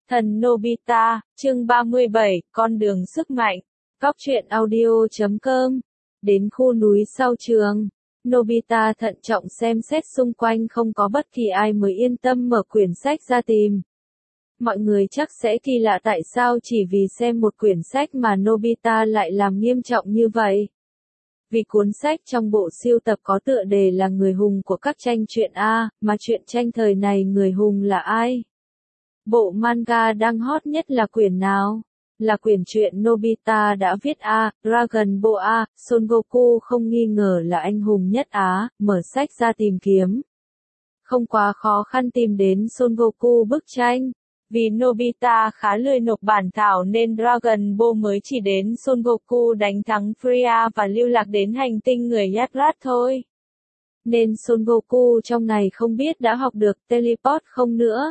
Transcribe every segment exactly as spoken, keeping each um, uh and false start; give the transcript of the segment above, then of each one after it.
Thần Nobita, chương ba mươi bảy, con đường sức mạnh. Góc truyện audio chấm com. Đến khu núi sau trường, Nobita thận trọng xem xét xung quanh không có bất kỳ ai mới yên tâm mở quyển sách ra tìm. Mọi người chắc sẽ kỳ lạ tại sao chỉ vì xem một quyển sách mà Nobita lại làm nghiêm trọng như vậy. Vì cuốn sách trong bộ siêu tập có tựa đề là người hùng của các tranh truyện A, mà truyện tranh thời này người hùng là ai? Bộ manga đang hot nhất là quyển nào? Là quyển truyện Nobita đã viết A, Dragon Ball A, Son Goku không nghi ngờ là anh hùng nhất Á, mở sách ra tìm kiếm. Không quá khó khăn tìm đến Son Goku bức tranh. Vì Nobita khá lười nộp bản thảo nên Dragon Ball mới chỉ đến Son Goku đánh thắng Freya và lưu lạc đến hành tinh người Yatlat thôi. Nên Son Goku trong này không biết đã học được teleport không nữa.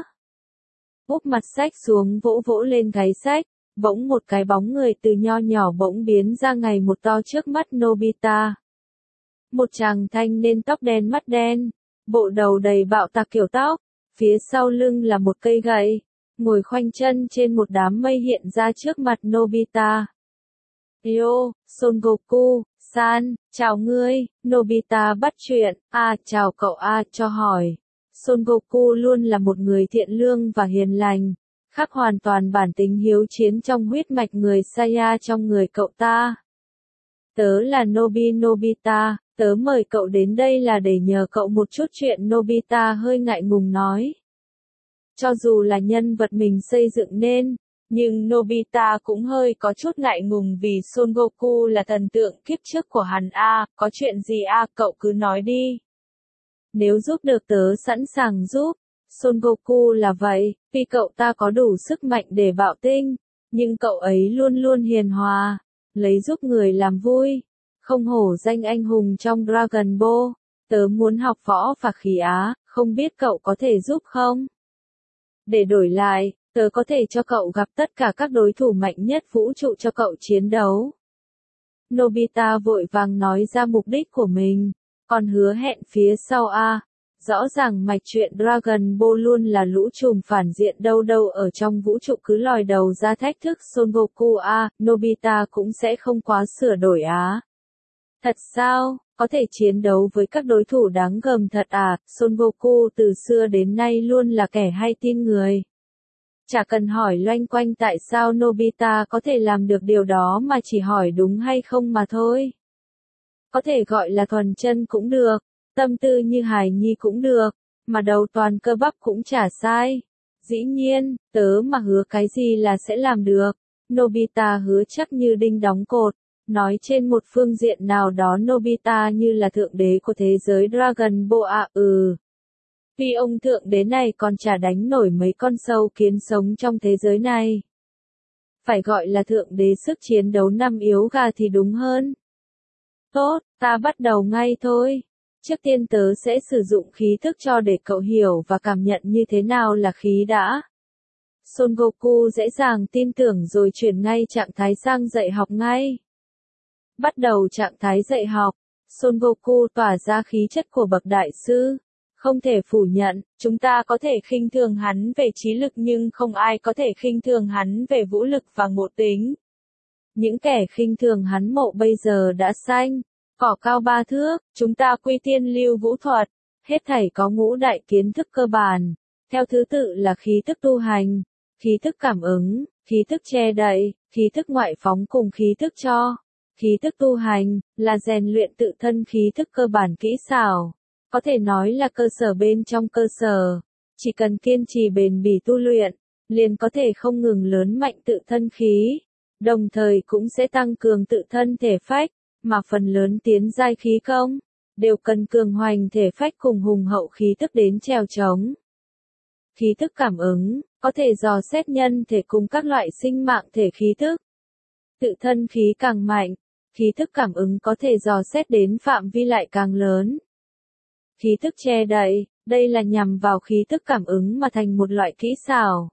Úp mặt sách xuống vỗ vỗ lên gáy sách, bỗng một cái bóng người từ nho nhỏ bỗng biến ra ngày một to trước mắt Nobita. Một chàng thanh niên tóc đen mắt đen, bộ đầu đầy bạo tạc kiểu tóc, phía sau lưng là một cây gậy, ngồi khoanh chân trên một đám mây hiện ra trước mặt Nobita. Yo, Son Goku, san, chào ngươi, Nobita bắt chuyện, à chào cậu A cho hỏi. Son Goku luôn là một người thiện lương và hiền lành, khác hoàn toàn bản tính hiếu chiến trong huyết mạch người Saiya trong người cậu ta. Tớ là Nobi Nobita, tớ mời cậu đến đây là để nhờ cậu một chút chuyện. Nobita hơi ngại ngùng nói. Cho dù là nhân vật mình xây dựng nên, nhưng Nobita cũng hơi có chút ngại ngùng vì Son Goku là thần tượng kiếp trước của hắn. A, có chuyện gì A, cậu cứ nói đi. Nếu giúp được tớ sẵn sàng giúp. Son Goku là vậy, vì cậu ta có đủ sức mạnh để bạo tinh, nhưng cậu ấy luôn luôn hiền hòa, lấy giúp người làm vui, không hổ danh anh hùng trong Dragon Ball. Tớ muốn học võ và khí Á, không biết cậu có thể giúp không? Để đổi lại, tớ có thể cho cậu gặp tất cả các đối thủ mạnh nhất vũ trụ cho cậu chiến đấu. Nobita vội vàng nói ra mục đích của mình, còn hứa hẹn phía sau A. Rõ ràng mạch truyện Dragon Ball luôn là lũ trùm phản diện đâu đâu ở trong vũ trụ cứ lòi đầu ra thách thức Son Goku A, Nobita cũng sẽ không quá sửa đổi á. Thật sao, có thể chiến đấu với các đối thủ đáng gờm thật à, Son Goku từ xưa đến nay luôn là kẻ hay tin người. Chả cần hỏi loanh quanh tại sao Nobita có thể làm được điều đó mà chỉ hỏi đúng hay không mà thôi. Có thể gọi là thuần chân cũng được. Tâm tư như hài nhi cũng được, mà đầu toàn cơ bắp cũng chả sai. Dĩ nhiên, tớ mà hứa cái gì là sẽ làm được. Nobita hứa chắc như đinh đóng cột, nói trên một phương diện nào đó Nobita như là thượng đế của thế giới Dragon Ball à, ừ. Vì ông thượng đế này còn chả đánh nổi mấy con sâu kiến sống trong thế giới này. Phải gọi là thượng đế sức chiến đấu năm yếu gà thì đúng hơn. Tốt, ta bắt đầu ngay thôi. Trước tiên tớ sẽ sử dụng khí thức cho để cậu hiểu và cảm nhận như thế nào là khí đã. Son Goku dễ dàng tin tưởng rồi chuyển ngay trạng thái sang dạy học ngay. Bắt đầu trạng thái dạy học, Son Goku tỏa ra khí chất của bậc đại sư. Không thể phủ nhận, chúng ta có thể khinh thường hắn về trí lực nhưng không ai có thể khinh thường hắn về vũ lực và ngộ tính. Những kẻ khinh thường hắn mộ bây giờ đã xanh. Cỏ cao ba thước, chúng ta quy tiên lưu vũ thuật, hết thảy có ngũ đại kiến thức cơ bản, theo thứ tự là khí thức tu hành, khí thức cảm ứng, khí thức che đậy, khí thức ngoại phóng cùng khí thức cho. Khí thức tu hành, là rèn luyện tự thân khí thức cơ bản kỹ xảo, có thể nói là cơ sở bên trong cơ sở, chỉ cần kiên trì bền bỉ tu luyện, liền có thể không ngừng lớn mạnh tự thân khí, đồng thời cũng sẽ tăng cường tự thân thể phách. Mà phần lớn tiến giai khí công, đều cần cường hoành thể phách cùng hùng hậu khí thức đến trèo trống. Khí thức cảm ứng, có thể dò xét nhân thể cùng các loại sinh mạng thể khí thức. Tự thân khí càng mạnh, khí thức cảm ứng có thể dò xét đến phạm vi lại càng lớn. Khí thức che đậy, đây là nhằm vào khí thức cảm ứng mà thành một loại kỹ xảo.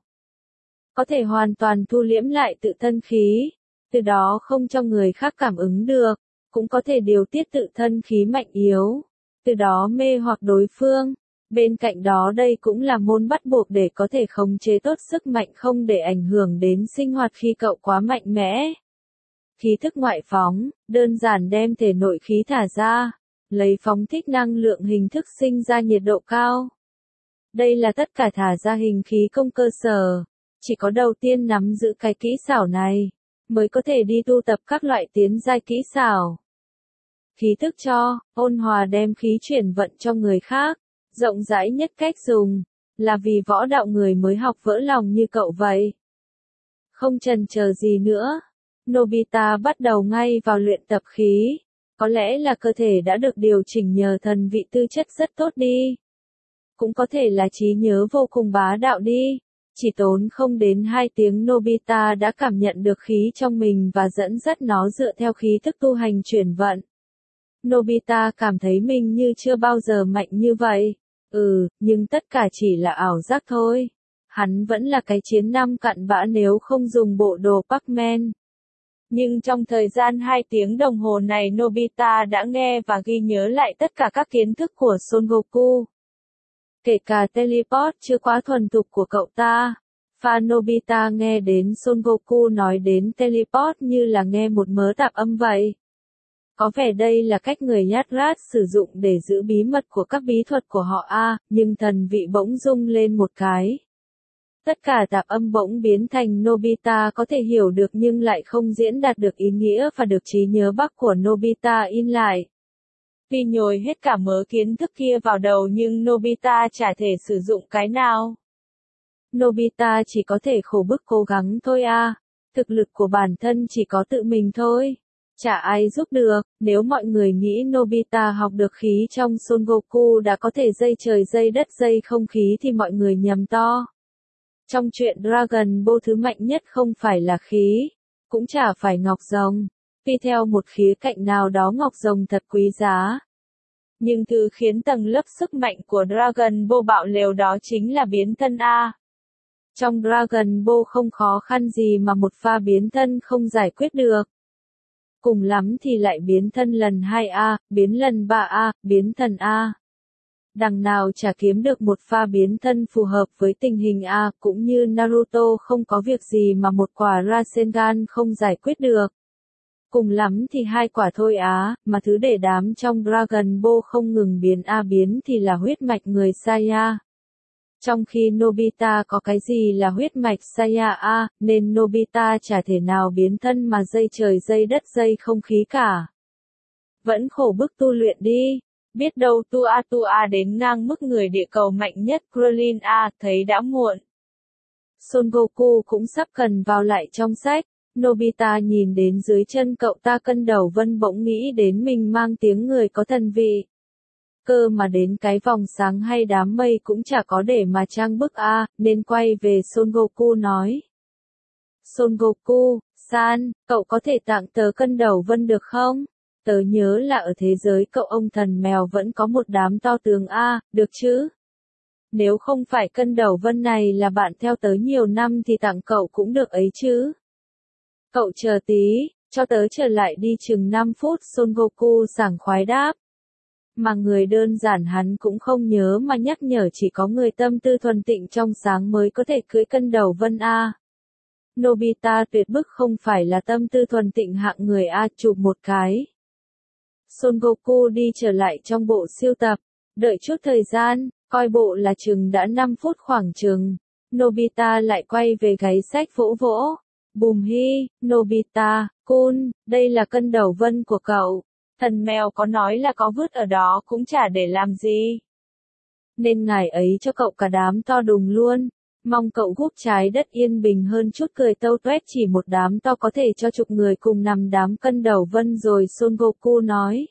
Có thể hoàn toàn thu liễm lại tự thân khí, từ đó không cho người khác cảm ứng được. Cũng có thể điều tiết tự thân khí mạnh yếu, từ đó mê hoặc đối phương. Bên cạnh đó đây cũng là môn bắt buộc để có thể khống chế tốt sức mạnh không để ảnh hưởng đến sinh hoạt khi cậu quá mạnh mẽ. Khí thức ngoại phóng, đơn giản đem thể nội khí thả ra, lấy phóng thích năng lượng hình thức sinh ra nhiệt độ cao. Đây là tất cả thả ra hình khí công cơ sở. Chỉ có đầu tiên nắm giữ cái kỹ xảo này, mới có thể đi tu tập các loại tiến giai kỹ xảo. Khí thức cho, ôn hòa đem khí chuyển vận cho người khác, rộng rãi nhất cách dùng, là vì võ đạo người mới học vỡ lòng như cậu vậy. Không chần chờ gì nữa, Nobita bắt đầu ngay vào luyện tập khí. Có lẽ là cơ thể đã được điều chỉnh nhờ thần vị tư chất rất tốt đi. Cũng có thể là trí nhớ vô cùng bá đạo đi. Chỉ tốn không đến hai tiếng Nobita đã cảm nhận được khí trong mình và dẫn dắt nó dựa theo khí thức tu hành chuyển vận. Nobita cảm thấy mình như chưa bao giờ mạnh như vậy. Ừ, nhưng tất cả chỉ là ảo giác thôi. Hắn vẫn là cái chiến năm cặn bã nếu không dùng bộ đồ Pac-Man. Nhưng trong thời gian hai tiếng đồng hồ này Nobita đã nghe và ghi nhớ lại tất cả các kiến thức của Son Goku. Kể cả teleport chưa quá thuần thục của cậu ta. Và Nobita nghe đến Son Goku nói đến teleport như là nghe một mớ tạp âm vậy. Có vẻ đây là cách người Yatra sử dụng để giữ bí mật của các bí thuật của họ a, nhưng thần vị bỗng rung lên một cái. Tất cả tạp âm bỗng biến thành Nobita có thể hiểu được nhưng lại không diễn đạt được ý nghĩa và được trí nhớ bắc của Nobita in lại. Tuy nhồi hết cả mớ kiến thức kia vào đầu nhưng Nobita chả thể sử dụng cái nào. Nobita chỉ có thể khổ bức cố gắng thôi a, thực lực của bản thân chỉ có tự mình thôi. Chả ai giúp được, nếu mọi người nghĩ Nobita học được khí trong Son Goku đã có thể dây trời dây đất dây không khí thì mọi người nhầm to. Trong chuyện Dragon Ball thứ mạnh nhất không phải là khí, cũng chả phải ngọc rồng. Tuy theo một khía cạnh nào đó ngọc rồng thật quý giá. Nhưng thứ khiến tầng lớp sức mạnh của Dragon Ball bạo lều đó chính là biến thân A. Trong Dragon Ball không khó khăn gì mà một pha biến thân không giải quyết được. Cùng lắm thì lại biến thân lần hai A, biến lần ba A, biến thần A. Đằng nào chả kiếm được một pha biến thân phù hợp với tình hình A, cũng như Naruto không có việc gì mà một quả Rasengan không giải quyết được. Cùng lắm thì hai quả thôi á, mà thứ để đám trong Dragon Ball không ngừng biến A biến thì là huyết mạch người Saiya. Trong khi Nobita có cái gì là huyết mạch Saiya A, nên Nobita chả thể nào biến thân mà dây trời dây đất dây không khí cả. Vẫn khổ bức tu luyện đi. Biết đâu Tua Tua đến ngang mức người địa cầu mạnh nhất Krillin A, thấy đã muộn. Son Goku cũng sắp cần vào lại trong sách. Nobita nhìn đến dưới chân cậu ta cân đầu vân bỗng nghĩ đến mình mang tiếng người có thần vị. Cơ mà đến cái vòng sáng hay đám mây cũng chả có để mà trang bức a, nên quay về Son Goku nói. Son Goku, san, cậu có thể tặng tớ cân đầu vân được không? Tớ nhớ là ở thế giới cậu ông thần mèo vẫn có một đám to tướng a, được chứ? Nếu không phải cân đầu vân này là bạn theo tớ nhiều năm thì tặng cậu cũng được ấy chứ? Cậu chờ tí, cho tớ trở lại đi chừng năm phút. Son Goku sảng khoái đáp. Mà người đơn giản hắn cũng không nhớ mà nhắc nhở chỉ có người tâm tư thuần tịnh trong sáng mới có thể cưỡi cân đầu vân A. Nobita tuyệt bức không phải là tâm tư thuần tịnh hạng người A, chụp một cái. Son Goku đi trở lại trong bộ siêu tập, đợi chút thời gian, coi bộ là chừng đã năm phút khoảng chừng. Nobita lại quay về gáy sách vỗ vỗ. Bùm hi, Nobita, Kun, đây là cân đầu vân của cậu. Thần mèo có nói là có vứt ở đó cũng chả để làm gì. Nên ngài ấy cho cậu cả đám to đùng luôn. Mong cậu gúp trái đất yên bình hơn chút. Cười tâu tuét, chỉ một đám to có thể cho chục người cùng nằm đám cân đầu vân rồi. Son Goku nói.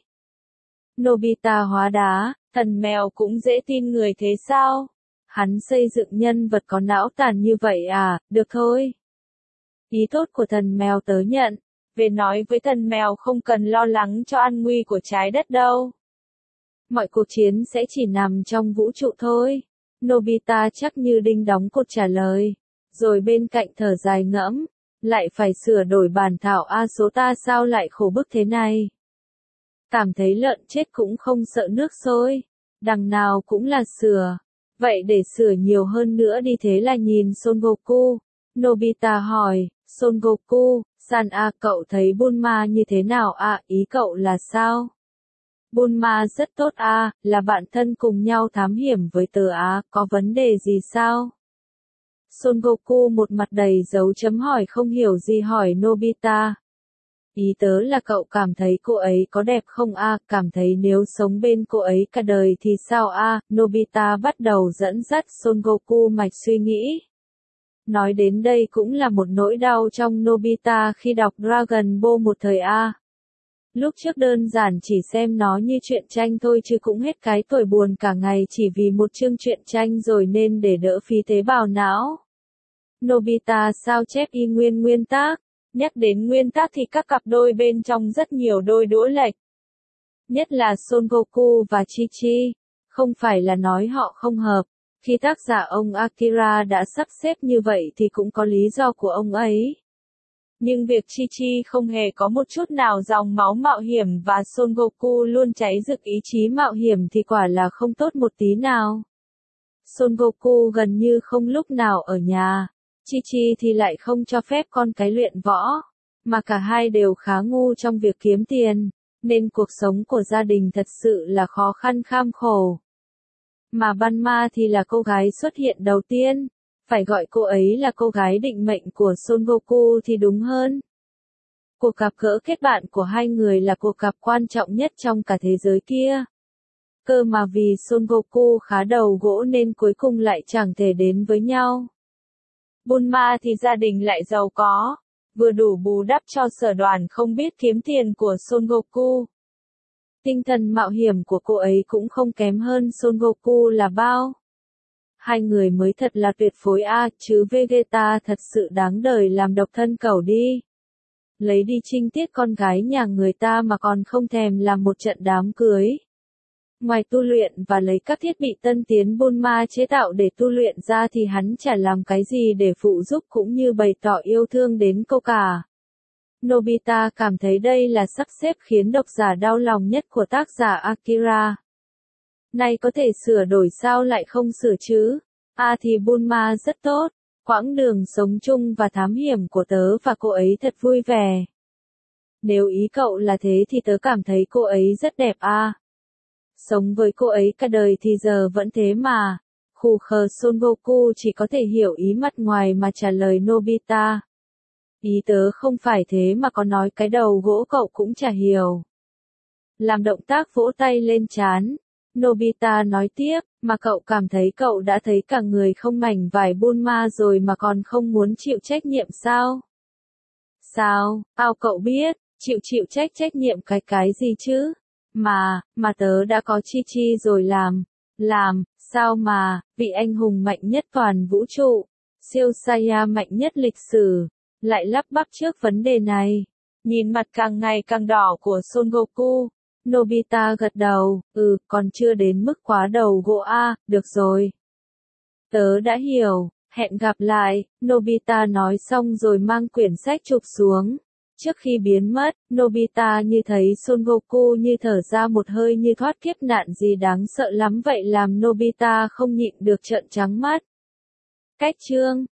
Nobita hóa đá, thần mèo cũng dễ tin người thế sao? Hắn xây dựng nhân vật có não tàn như vậy à, được thôi. Ý tốt của thần mèo tớ nhận. Về nói với thần mèo không cần lo lắng cho an nguy của trái đất đâu. Mọi cuộc chiến sẽ chỉ nằm trong vũ trụ thôi. Nobita chắc như đinh đóng cột trả lời. Rồi bên cạnh thở dài ngẫm. Lại phải sửa đổi bản thảo A số ta sao lại khổ bức thế này. Cảm thấy lợn chết cũng không sợ nước sôi. Đằng nào cũng là sửa. Vậy để sửa nhiều hơn nữa đi thế là nhìn Son Goku. Nobita hỏi, Son Goku, San a cậu thấy Bulma như thế nào ạ, à, ý cậu là sao? Bulma rất tốt a, à, là bạn thân cùng nhau thám hiểm với tớ á, à, có vấn đề gì sao? Son Goku một mặt đầy dấu chấm hỏi không hiểu gì hỏi Nobita. Ý tớ là cậu cảm thấy cô ấy có đẹp không a, à, cảm thấy nếu sống bên cô ấy cả đời thì sao a, à? Nobita bắt đầu dẫn dắt Son Goku mạch suy nghĩ. Nói đến đây cũng là một nỗi đau trong Nobita khi đọc Dragon Ball một thời a. À. Lúc trước đơn giản chỉ xem nó như truyện tranh thôi chứ cũng hết cái tuổi buồn cả ngày chỉ vì một chương truyện tranh rồi nên để đỡ phí tế bào não. Nobita sao chép y nguyên nguyên tác. Nhắc đến nguyên tác thì các cặp đôi bên trong rất nhiều đôi đũa lệch. Nhất là Son Goku và Chi Chi. Không phải là nói họ không hợp. Khi tác giả ông Akira đã sắp xếp như vậy thì cũng có lý do của ông ấy. Nhưng việc Chi Chi không hề có một chút nào dòng máu mạo hiểm và Son Goku luôn cháy rực ý chí mạo hiểm thì quả là không tốt một tí nào. Son Goku gần như không lúc nào ở nhà. Chi Chi thì lại không cho phép con cái luyện võ, mà cả hai đều khá ngu trong việc kiếm tiền, nên cuộc sống của gia đình thật sự là khó khăn kham khổ. Mà Bulma thì là cô gái xuất hiện đầu tiên, phải gọi cô ấy là cô gái định mệnh của Son Goku thì đúng hơn. Cuộc gặp gỡ kết bạn của hai người là cuộc gặp quan trọng nhất trong cả thế giới kia. Cơ mà vì Son Goku khá đầu gỗ nên cuối cùng lại chẳng thể đến với nhau. Bulma thì gia đình lại giàu có, vừa đủ bù đắp cho sở đoàn không biết kiếm tiền của Son Goku. Tinh thần mạo hiểm của cô ấy cũng không kém hơn Son Goku là bao. Hai người mới thật là tuyệt phối a, à, chứ Vegeta thật sự đáng đời làm độc thân cẩu đi. Lấy đi trinh tiết con gái nhà người ta mà còn không thèm làm một trận đám cưới. Ngoài tu luyện và lấy các thiết bị tân tiến Bulma chế tạo để tu luyện ra thì hắn chả làm cái gì để phụ giúp cũng như bày tỏ yêu thương đến cô cả. Nobita cảm thấy đây là sắp xếp khiến độc giả đau lòng nhất của tác giả Akira. Này có thể sửa đổi sao lại không sửa chứ? À thì Bulma rất tốt. Quãng đường sống chung và thám hiểm của tớ và cô ấy thật vui vẻ. Nếu ý cậu là thế thì tớ cảm thấy cô ấy rất đẹp à. Sống với cô ấy cả đời thì giờ vẫn thế mà. Khù khờ Son Goku chỉ có thể hiểu ý mặt ngoài mà trả lời Nobita. Ý tớ không phải thế mà có nói cái đầu gỗ cậu cũng chả hiểu. Làm động tác vỗ tay lên trán. Nobita nói tiếp, mà cậu cảm thấy cậu đã thấy cả người không mảnh vải Bulma rồi mà còn không muốn chịu trách nhiệm sao? Sao, ao cậu biết, chịu chịu trách trách nhiệm cái cái gì chứ? Mà, mà tớ đã có Chi Chi rồi làm, làm, sao mà, vị anh hùng mạnh nhất toàn vũ trụ, siêu Saiyan mạnh nhất lịch sử, lại lắp bắp trước vấn đề này. Nhìn mặt càng ngày càng đỏ của Son Goku, Nobita gật đầu, ừ, còn chưa đến mức quá đầu gỗ a, à, được rồi. Tớ đã hiểu, hẹn gặp lại, Nobita nói xong rồi mang quyển sách chụp xuống. Trước khi biến mất, Nobita như thấy Son Goku như thở ra một hơi như thoát kiếp nạn gì đáng sợ lắm vậy làm Nobita không nhịn được trợn trắng mắt. Cách chương